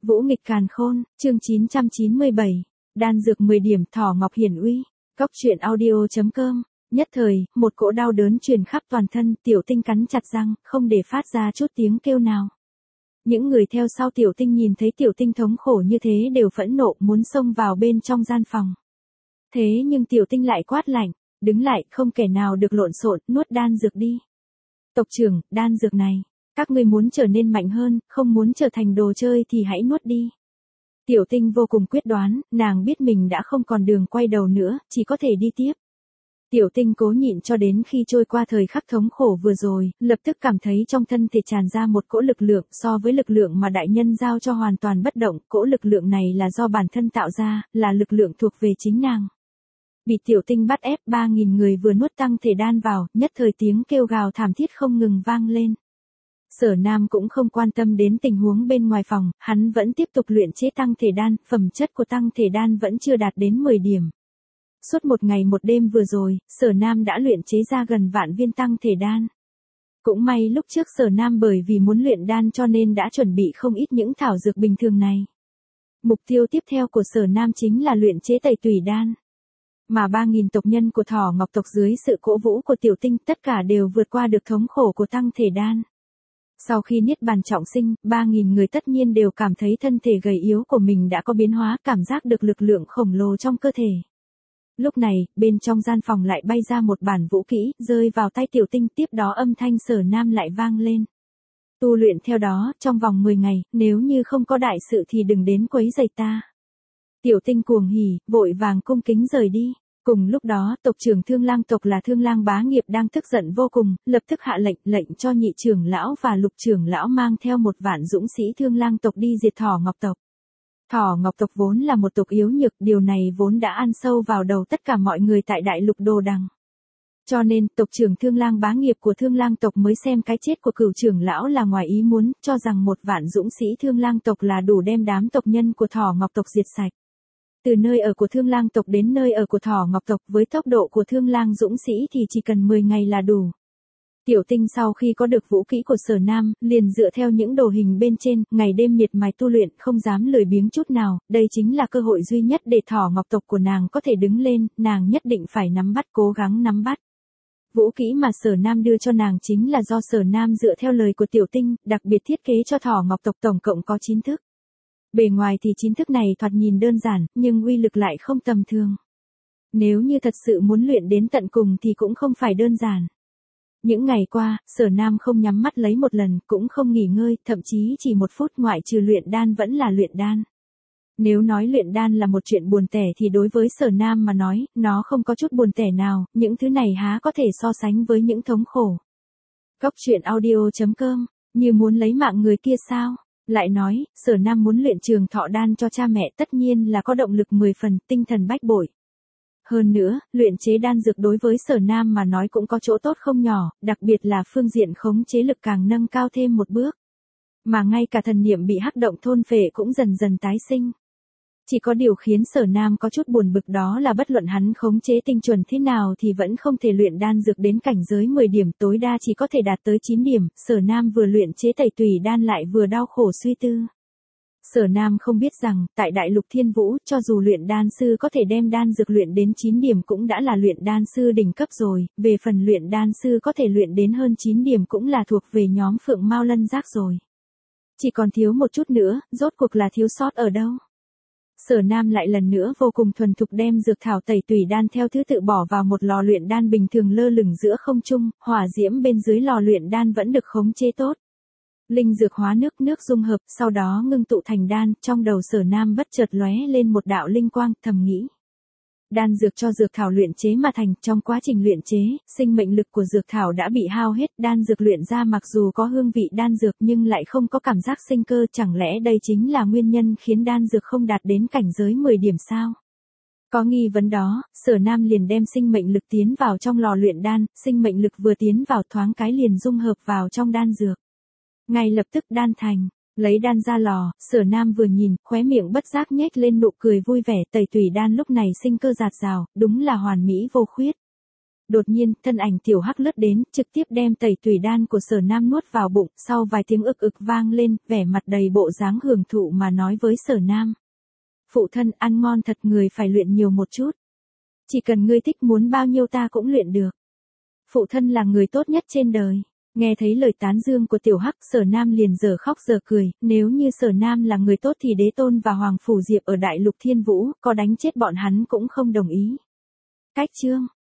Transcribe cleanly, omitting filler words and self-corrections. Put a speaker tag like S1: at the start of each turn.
S1: Vũ nghịch càn khôn, chương 997. Đan dược 10 điểm thỏ ngọc hiển uy. Cóc truyện audio.com. Nhất thời, một cỗ đau đớn truyền khắp toàn thân, Tiểu Tinh cắn chặt răng, không để phát ra chút tiếng kêu nào. Những người theo sau Tiểu Tinh nhìn thấy Tiểu Tinh thống khổ như thế đều phẫn nộ muốn xông vào bên trong gian phòng. Thế nhưng Tiểu Tinh lại quát lạnh, đứng lại, không kẻ nào được lộn xộn, nuốt đan dược đi. Tộc trưởng, đan dược này, các ngươi muốn trở nên mạnh hơn, không muốn trở thành đồ chơi thì hãy nuốt đi. Tiểu Tinh vô cùng quyết đoán, nàng biết mình đã không còn đường quay đầu nữa, chỉ có thể đi tiếp. Tiểu Tinh cố nhịn cho đến khi trôi qua thời khắc thống khổ vừa rồi, lập tức cảm thấy trong thân thể tràn ra một cỗ lực lượng so với lực lượng mà đại nhân giao cho hoàn toàn bất động, cỗ lực lượng này là do bản thân tạo ra, là lực lượng thuộc về chính nàng. Bị Tiểu Tinh bắt ép 3.000 người vừa nuốt tăng thể đan vào, nhất thời tiếng kêu gào thảm thiết không ngừng vang lên. Sở Nam cũng không quan tâm đến tình huống bên ngoài phòng, hắn vẫn tiếp tục luyện chế tăng thể đan, phẩm chất của tăng thể đan vẫn chưa đạt đến 10 điểm. Suốt một ngày một đêm vừa rồi, Sở Nam đã luyện chế ra gần vạn viên tăng thể đan. Cũng may lúc trước Sở Nam bởi vì muốn luyện đan cho nên đã chuẩn bị không ít những thảo dược bình thường này. Mục tiêu tiếp theo của Sở Nam chính là luyện chế tẩy tủy đan. Mà 3.000 tộc nhân của Thỏ Ngọc tộc dưới sự cổ vũ của Tiểu Tinh tất cả đều vượt qua được thống khổ của tăng thể đan. Sau khi niết bàn trọng sinh, 3.000 người tất nhiên đều cảm thấy thân thể gầy yếu của mình đã có biến hóa, cảm giác được lực lượng khổng lồ trong cơ thể. Lúc này, bên trong gian phòng lại bay ra một bản vũ kỹ, rơi vào tay Tiểu Tinh, tiếp đó âm thanh Sở Nam lại vang lên. Tu luyện theo đó, trong vòng 10 ngày, nếu như không có đại sự thì đừng đến quấy rầy ta. Tiểu Tinh cuồng hỉ, vội vàng cung kính rời đi. Cùng lúc đó, tộc trưởng Thương Lang tộc là Thương Lang Bá Nghiệp đang tức giận vô cùng, lập tức hạ lệnh cho nhị trưởng lão và lục trưởng lão mang theo 1 vạn dũng sĩ Thương Lang tộc đi diệt Thỏ Ngọc tộc. Thỏ Ngọc tộc vốn là một tộc yếu nhược, điều này vốn đã ăn sâu vào đầu tất cả mọi người tại đại lục Đồ Đằng. Cho nên, tộc trưởng Thương Lang Bá Nghiệp của Thương Lang tộc mới xem cái chết của cửu trưởng lão là ngoài ý muốn, cho rằng 1 vạn dũng sĩ Thương Lang tộc là đủ đem đám tộc nhân của Thỏ Ngọc tộc diệt sạch. Từ nơi ở của Thương Lang tộc đến nơi ở của Thỏ Ngọc tộc với tốc độ của Thương Lang dũng sĩ thì chỉ cần 10 ngày là đủ. Tiểu Tinh sau khi có được vũ kỹ của Sở Nam, liền dựa theo những đồ hình bên trên, ngày đêm miệt mài tu luyện, không dám lười biếng chút nào, đây chính là cơ hội duy nhất để Thỏ Ngọc tộc của nàng có thể đứng lên, nàng nhất định phải nắm bắt, cố gắng nắm bắt. Vũ kỹ mà Sở Nam đưa cho nàng chính là do Sở Nam dựa theo lời của Tiểu Tinh, đặc biệt thiết kế cho Thỏ Ngọc tộc tổng cộng có 9 thức. Bề ngoài thì 9 thức này thoạt nhìn đơn giản, nhưng uy lực lại không tầm thường. Nếu như thật sự muốn luyện đến tận cùng thì cũng không phải đơn giản. Những ngày qua, Sở Nam không nhắm mắt lấy một lần, cũng không nghỉ ngơi, thậm chí chỉ 1 phút ngoại trừ luyện đan vẫn là luyện đan. Nếu nói luyện đan là một chuyện buồn tẻ thì đối với Sở Nam mà nói, nó không có chút buồn tẻ nào, những thứ này há có thể so sánh với những thống khổ. Cóc truyện audio.com, như muốn lấy mạng người kia sao? Lại nói, Sở Nam muốn luyện trường thọ đan cho cha mẹ tất nhiên là có động lực 10 phần, tinh thần bách bội. Hơn nữa, luyện chế đan dược đối với Sở Nam mà nói cũng có chỗ tốt không nhỏ, đặc biệt là phương diện khống chế lực càng nâng cao thêm một bước. Mà ngay cả thần niệm bị hắc động thôn phệ cũng dần dần tái sinh. Chỉ có điều khiến Sở Nam có chút buồn bực đó là bất luận hắn khống chế tinh chuẩn thế nào thì vẫn không thể luyện đan dược đến cảnh giới 10 điểm, tối đa chỉ có thể đạt tới 9 điểm, Sở Nam vừa luyện chế tẩy tủy đan lại vừa đau khổ suy tư. Sở Nam không biết rằng, tại Đại Lục Thiên Vũ, cho dù luyện đan sư có thể đem đan dược luyện đến 9 điểm cũng đã là luyện đan sư đỉnh cấp rồi, về phần luyện đan sư có thể luyện đến hơn 9 điểm cũng là thuộc về nhóm Phượng Mao Lân Giác rồi. Chỉ còn thiếu một chút nữa, rốt cuộc là thiếu sót ở đâu? Sở Nam lại lần nữa vô cùng thuần thục đem dược thảo tẩy tủy đan theo thứ tự bỏ vào một lò luyện đan bình thường lơ lửng giữa không trung, hỏa diễm bên dưới lò luyện đan vẫn được khống chế tốt. Linh dược hóa nước dung hợp, sau đó ngưng tụ thành đan, trong đầu Sở Nam bất chợt lóe lên một đạo linh quang, thầm nghĩ. Đan dược cho dược thảo luyện chế mà thành, trong quá trình luyện chế, sinh mệnh lực của dược thảo đã bị hao hết, đan dược luyện ra mặc dù có hương vị đan dược nhưng lại không có cảm giác sinh cơ, chẳng lẽ đây chính là nguyên nhân khiến đan dược không đạt đến cảnh giới 10 điểm sao? Có nghi vấn đó, Sở Nam liền đem sinh mệnh lực tiến vào trong lò luyện đan, sinh mệnh lực vừa tiến vào thoáng cái liền dung hợp vào trong đan dược. Ngay lập tức đan thành. Lấy đan ra lò, Sở Nam vừa nhìn, khóe miệng bất giác nhếch lên nụ cười vui vẻ, tẩy tủy đan lúc này sinh cơ rạt rào, đúng là hoàn mỹ vô khuyết. Đột nhiên, thân ảnh tiểu hắc lướt đến, trực tiếp đem tẩy tùy đan của Sở Nam nuốt vào bụng, sau vài tiếng ực ực vang lên, vẻ mặt đầy bộ dáng hưởng thụ mà nói với Sở Nam. Phụ thân, ăn ngon thật, người phải luyện nhiều một chút. Chỉ cần ngươi thích, muốn bao nhiêu ta cũng luyện được. Phụ thân là người tốt nhất trên đời. Nghe thấy lời tán dương của tiểu hắc, Sở Nam liền giờ khóc giờ cười, nếu như Sở Nam là người tốt thì Đế Tôn và Hoàng Phủ Diệp ở Đại Lục Thiên Vũ, có đánh chết bọn hắn cũng không đồng ý. Cách chương